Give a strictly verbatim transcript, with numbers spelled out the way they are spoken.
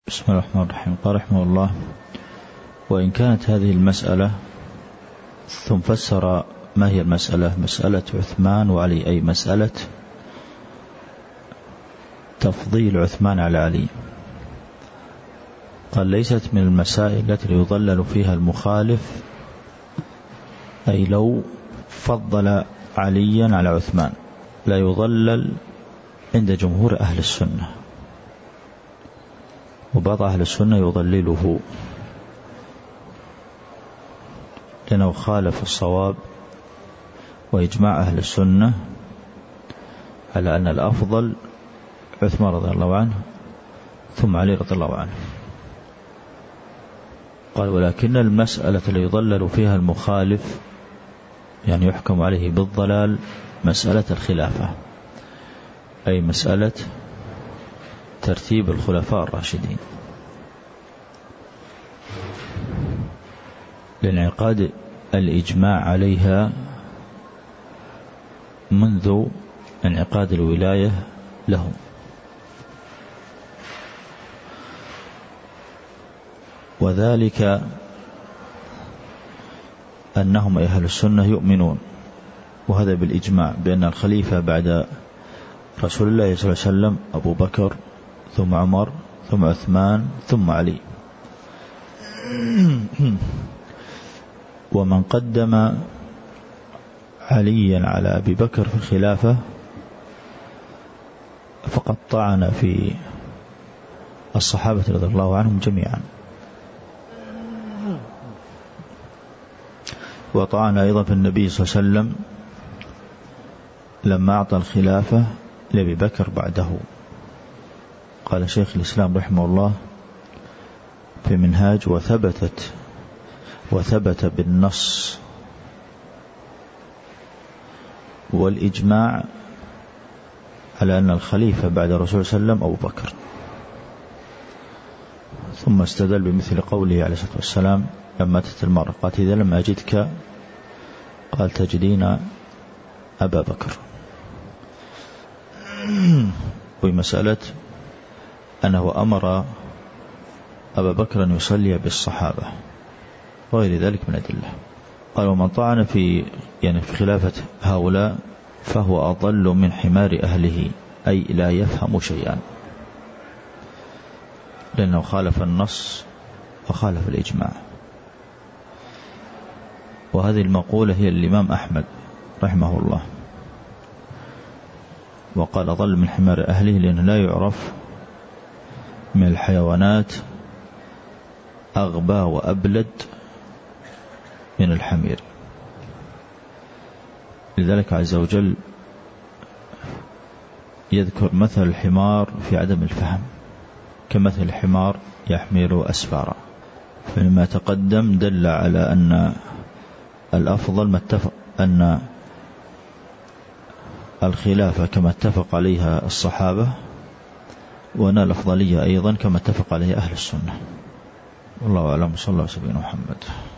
بسم الله الرحمن الرحيم. قال رحمه الله: وإن كانت هذه المسألة، ثم فسر ما هي المسألة. مسألة عثمان وعلي، أي مسألة تفضيل عثمان على علي. قال: ليست من المسائل التي يضلل فيها المخالف، أي لو فضل عليا على عثمان لا يضلل عند جمهور أهل السنة، وبعض أهل السنة يضلله لأنه خالف الصواب وإجماع أهل السنة على أن الأفضل عثمان رضي الله عنه ثم علي رضي الله عنه. قال: ولكن المسألة اللي يضلل فيها المخالف، يعني يحكم عليه بالضلال، مسألة الخلافة، أي مسألة ترتيب الخلفاء الراشدين، لانعقاد الإجماع عليها منذ انعقاد الولاية لهم. وذلك أنهم أهل السنة يؤمنون، وهذا بالإجماع، بأن الخليفة بعد رسول الله صلى الله عليه وسلم أبو بكر، ثم عمر، ثم عثمان، ثم علي. ومن قدم عليا على أبي بكر في الخلافة فقد طعن في الصحابة رضي الله عنهم جميعا، وطعن أيضا في النبي صلى الله عليه وسلم لما أعطى الخلافة لأبي بكر بعده. قال شيخ الإسلام رحمه الله في منهاج: وثبتت وثبت بالنص والإجماع على أن الخليفة بعد الرسول صلى الله عليه وسلم أبو بكر. ثم استدل بمثل قوله عليه الصلاة والسلام لما أتت المرأة قالت: إذا لم أجدك، قال: تجدين أبا بكر. ومسألة أنه أمر أبا بكر أن يصلي بالصحابة وغير ذلك من أدلة. قال: ومن طعن في يعني في خلافة هؤلاء فهو أضل من حمار أهله، أي لا يفهم شيئا، لأنه خالف النص وخالف الإجماع. وهذه المقولة هي الإمام أحمد رحمه الله، وقال: أضل من حمار أهله، لأنه لا يعرف من الحيوانات أغبى وأبلد من الحمير. لذلك عز وجل يذكر مثل الحمار في عدم الفهم كمثل الحمار يحمل أسفارا. فلما تقدم دل على أن الأفضل ما اتفق أن الخلافة كما اتفق عليها الصحابة، وأن الأفضلية أيضا كما اتفق عليها أهل السنة. والله أعلم. صلى الله عليه وسلم محمد.